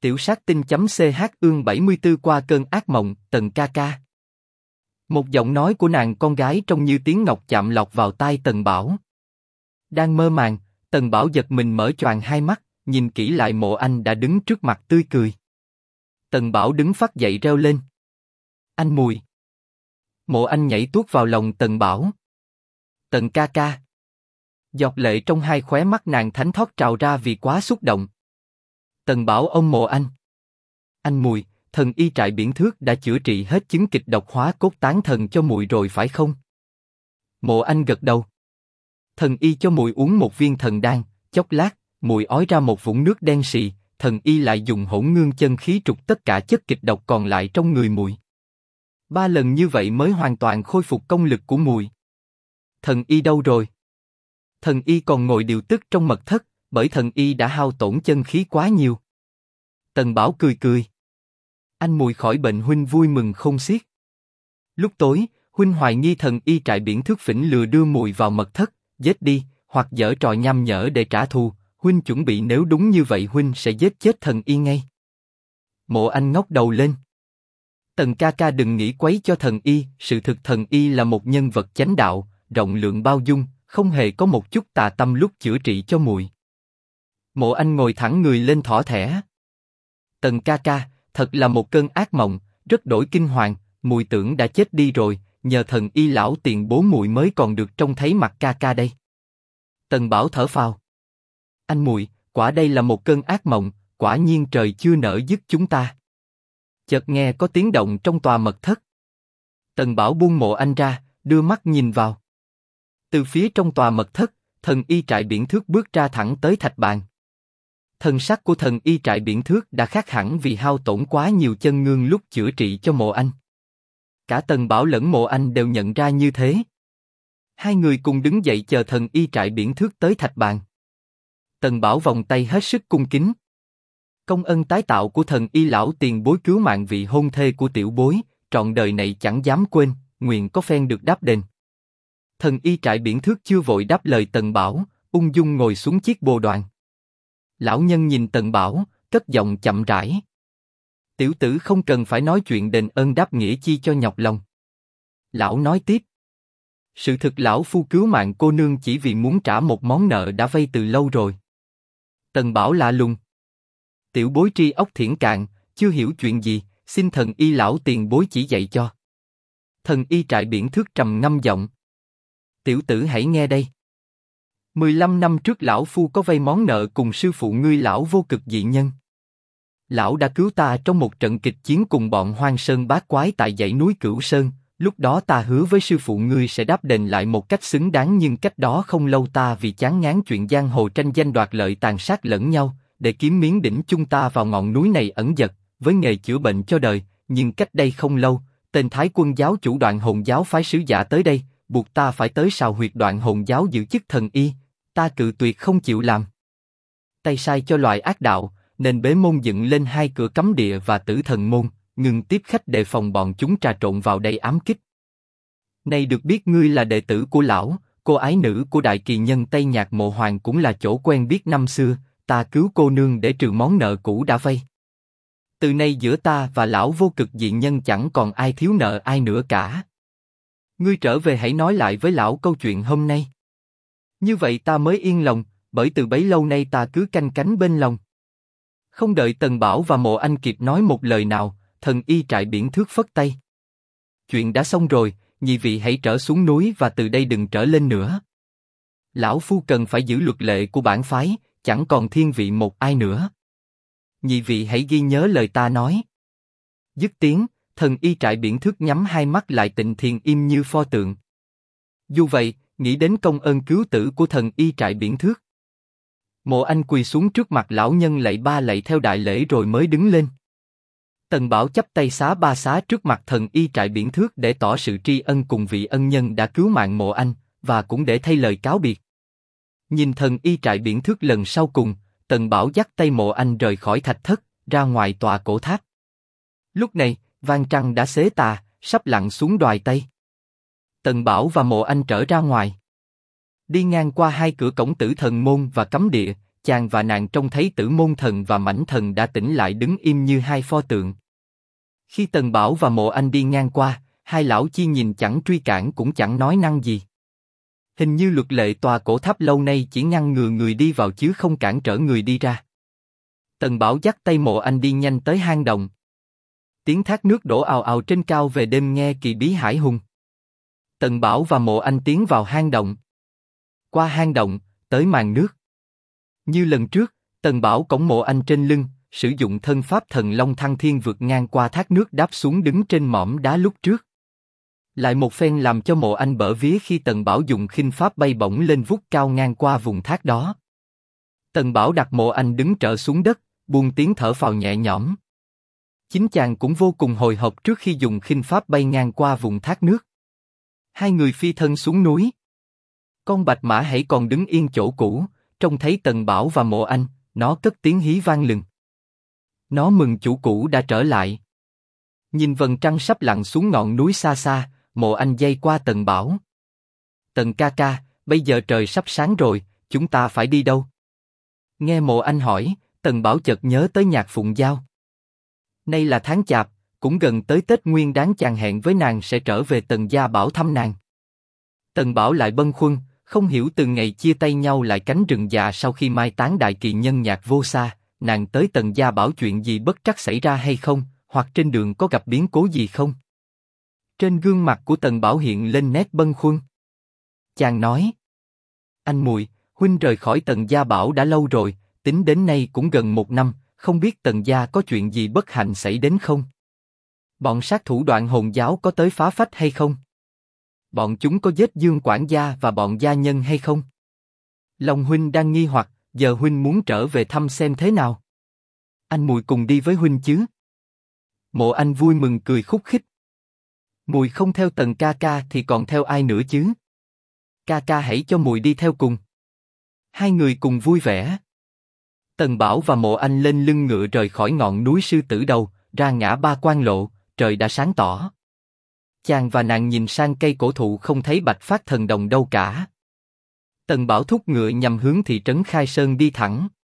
Tiểu sát tinh.ch ương 74 qua cơn ác mộng, Tần ca ca. Một giọng nói của nàng con gái trông như tiếng ngọc chạm lọt vào tai Tần Bảo. Đang mơ màng, Tần Bảo giật mình mở choàng hai mắt, nhìn kỹ lại Mộ Anh đã đứng trước mặt tươi cười. Tần Bảo đứng phắt dậy reo lên. Anh Mùi. Mộ Anh nhảy tuốt vào lòng Tần Bảo. Tần ca ca. Giọt lệ trong hai khóe mắt nàng thánh thót trào ra vì quá xúc động. Tần Bảo ôm Mộ Anh. Anh Mùi, thần y trại Biển Thước đã chữa trị hết chứng kịch độc hóa cốt tán thần cho Mùi rồi phải không? Mộ Anh gật đầu. Thần y cho Mùi uống một viên thần đan, chốc lát, Mùi ói ra một vũng nước đen sì, thần y lại dùng hỗn ngương chân khí trục tất cả chất kịch độc còn lại trong người Mùi. 3 lần như vậy mới hoàn toàn khôi phục công lực của Mùi. Thần y đâu rồi? Thần y còn ngồi điều tức trong mật thất, bởi thần y đã hao tổn chân khí quá nhiều. Tần Bảo cười cười. Anh Mùi khỏi bệnh huynh vui mừng không xiết. Lúc tối, huynh hoài nghi thần y trại Biển Thước phỉnh lừa đưa Mùi vào mật thất, giết đi, hoặc giở trò nham nhở để trả thù. Huynh chuẩn bị nếu đúng như vậy huynh sẽ giết chết thần y ngay. Mộ Anh ngóc đầu lên. Tần ca ca đừng nghĩ quấy cho thần y, sự thực thần y là một nhân vật chánh đạo, rộng lượng bao dung, không hề có một chút tà tâm lúc chữa trị cho Mùi. Mộ Anh ngồi thẳng người lên thỏ thẻ. Tần ca ca, thật là một cơn ác mộng, rất đổi kinh hoàng, Mùi tưởng đã chết đi rồi, nhờ thần y lão tiền bố Mùi mới còn được trông thấy mặt ca ca đây. Tần Bảo thở phào. Anh Mùi, quả đây là một cơn ác mộng, quả nhiên trời chưa nỡ dứt chúng ta. Chợt nghe có tiếng động trong tòa mật thất. Tần Bảo buông Mộ Anh ra, đưa mắt nhìn vào. Từ phía trong tòa mật thất, thần y trại Biển Thước bước ra thẳng tới thạch bàn. Thần sắc của thần y trại Biển Thước đã khác hẳn vì hao tổn quá nhiều chân ngương lúc chữa trị cho Mộ Anh. Cả Tần Bảo lẫn Mộ Anh đều nhận ra như thế. Hai người cùng đứng dậy chờ thần y trại Biển Thước tới thạch bàn. Tần Bảo vòng tay hết sức cung kính. Công ân tái tạo của thần y lão tiền bối cứu mạng vị hôn thê của tiểu bối, trọn đời này chẳng dám quên, nguyện có phen được đáp đền. Thần y trại Biển Thước chưa vội đáp lời Tần Bảo, ung dung ngồi xuống chiếc bồ đoàn. Lão nhân nhìn Tần Bảo, cất giọng chậm rãi. Tiểu tử không cần phải nói chuyện đền ơn đáp nghĩa chi cho nhọc lòng. Lão nói tiếp. Sự thực lão phu cứu mạng cô nương chỉ vì muốn trả một món nợ đã vay từ lâu rồi. Tần Bảo lạ lùng. Tiểu bối tri óc thiển cạn, chưa hiểu chuyện gì, xin thần y lão tiền bối chỉ dạy cho. Thần y trại Biển Thước trầm ngâm giọng. Tiểu tử hãy nghe đây. 15 năm trước lão phu có vay món nợ cùng sư phụ ngươi lão Vô Cực dị nhân. Lão đã cứu ta trong một trận kịch chiến cùng bọn Hoang Sơn bát quái tại dãy núi Cửu Sơn. Lúc đó ta hứa với sư phụ ngươi sẽ đáp đền lại một cách xứng đáng, nhưng cách đó không lâu ta vì chán ngán chuyện giang hồ tranh danh đoạt lợi tàn sát lẫn nhau, để kiếm miếng đỉnh chung ta vào ngọn núi này ẩn dật, với nghề chữa bệnh cho đời. Nhưng cách đây không lâu, tên Thái Quân giáo chủ Đoạn Hồn giáo phái sứ giả tới đây, buộc ta phải tới sào huyệt Đoạn Hồn giáo giữ chức thần y. Ta cự tuyệt không chịu làm. Tay sai cho loài ác đạo, nên bế môn dựng lên 2 cửa cấm địa và tử thần môn, ngừng tiếp khách đề phòng bọn chúng trà trộn vào đây ám kích. Nay được biết ngươi là đệ tử của lão, cô ái nữ của đại kỳ nhân Tây Nhạc Mộ Hoàng cũng là chỗ quen biết năm xưa, ta cứu cô nương để trừ món nợ cũ đã vay. Từ nay giữa ta và lão Vô Cực dị nhân chẳng còn ai thiếu nợ ai nữa cả. Ngươi trở về hãy nói lại với lão câu chuyện hôm nay. Như vậy ta mới yên lòng, bởi từ bấy lâu nay ta cứ canh cánh bên lòng. Không đợi Tần Bảo và Mộ Anh kịp nói một lời nào, thần y trại Biển Thước phất tay. Chuyện đã xong rồi, nhị vị hãy trở xuống núi và từ đây đừng trở lên nữa. Lão phu cần phải giữ luật lệ của bản phái, chẳng còn thiên vị một ai nữa. Nhị vị hãy ghi nhớ lời ta nói. Dứt tiếng, thần y trại Biển Thước nhắm hai mắt lại tịnh thiền im như pho tượng. Dù vậy, nghĩ đến công ơn cứu tử của thần y trại Biển Thước. Mộ Anh quỳ xuống trước mặt lão nhân lạy 3 lạy theo đại lễ rồi mới đứng lên. Tần Bảo chắp tay xá 3 xá trước mặt thần y trại Biển Thước để tỏ sự tri ân cùng vị ân nhân đã cứu mạng Mộ Anh, và cũng để thay lời cáo biệt. Nhìn thần y trại Biển Thước lần sau cùng, Tần Bảo dắt tay Mộ Anh rời khỏi thạch thất, ra ngoài tòa cổ tháp. Lúc này, vang trăng đã xế tà, sắp lặn xuống đoài Tây. Tần Bảo và Mộ Anh trở ra ngoài. Đi ngang qua 2 cửa cổng tử thần môn và cấm địa, chàng và nàng trông thấy Tử Môn Thần và Mãnh Thần đã tỉnh lại đứng im như hai pho tượng. Khi Tần Bảo và Mộ Anh đi ngang qua, hai lão chi nhìn chẳng truy cản cũng chẳng nói năng gì. Hình như luật lệ tòa cổ tháp lâu nay chỉ ngăn ngừa người đi vào chứ không cản trở người đi ra. Tần Bảo dắt tay Mộ Anh đi nhanh tới hang động. Tiếng thác nước đổ ào ào trên cao về đêm nghe kỳ bí hải hùng. Tần Bảo và Mộ Anh tiến vào hang động. Qua hang động, tới màn nước. Như lần trước, Tần Bảo cõng Mộ Anh trên lưng, sử dụng thân pháp thần long thăng thiên vượt ngang qua thác nước đáp xuống đứng trên mỏm đá lúc trước. Lại một phen làm cho Mộ Anh bở vía khi Tần Bảo dùng khinh pháp bay bổng lên vút cao ngang qua vùng thác đó. Tần Bảo đặt Mộ Anh đứng trở xuống đất, buông tiếng thở phào nhẹ nhõm. Chính chàng cũng vô cùng hồi hộp trước khi dùng khinh pháp bay ngang qua vùng thác nước. Hai người phi thân xuống núi. Con bạch mã hãy còn đứng yên chỗ cũ, trông thấy Tần Bảo và Mộ Anh, nó cất tiếng hí vang lừng. Nó mừng chủ cũ đã trở lại. Nhìn vầng trăng sắp lặn xuống ngọn núi xa xa, Mộ Anh giây qua Tần Bảo. Tần ca ca, bây giờ trời sắp sáng rồi, chúng ta phải đi đâu? Nghe Mộ Anh hỏi, Tần Bảo chợt nhớ tới Nhạc Phụng Giao. Nay là tháng Chạp, cũng gần tới Tết Nguyên Đán, chàng hẹn với nàng sẽ trở về Tần gia Bảo thăm nàng. Tần Bảo lại bâng khuâng, không hiểu từ ngày chia tay nhau lại cánh rừng già sau khi mai táng đại kỳ nhân Nhạc Vô Sa, nàng tới Tần gia Bảo chuyện gì bất trắc xảy ra hay không, hoặc trên đường có gặp biến cố gì không? Trên gương mặt của Tần Bảo hiện lên nét bâng khuâng. Chàng nói: Anh muội, huynh rời khỏi Tần gia Bảo đã lâu rồi, tính đến nay cũng gần 1 năm, không biết Tần gia có chuyện gì bất hạnh xảy đến không? Bọn sát thủ Đoạn Hồn giáo có tới phá phách hay không? Bọn chúng có giết Dương quản gia và bọn gia nhân hay không? Lòng huynh đang nghi hoặc, giờ huynh muốn trở về thăm xem thế nào. Anh muội cùng đi với huynh chứ? Mộ Anh vui mừng cười khúc khích. Muội không theo Tần ca ca thì còn theo ai nữa chứ? Ca ca hãy cho muội đi theo cùng. Hai người cùng vui vẻ. Tần Bảo và Mộ Anh lên lưng ngựa rời khỏi ngọn núi Sư Tử Đầu, ra ngã Ba Quan Lộ, trời đã sáng tỏ. Chàng và nàng nhìn sang cây cổ thụ không thấy Bạch Phát Thần Đồng đâu cả. Tần Bảo thúc ngựa nhằm hướng thị trấn Khai Sơn đi thẳng.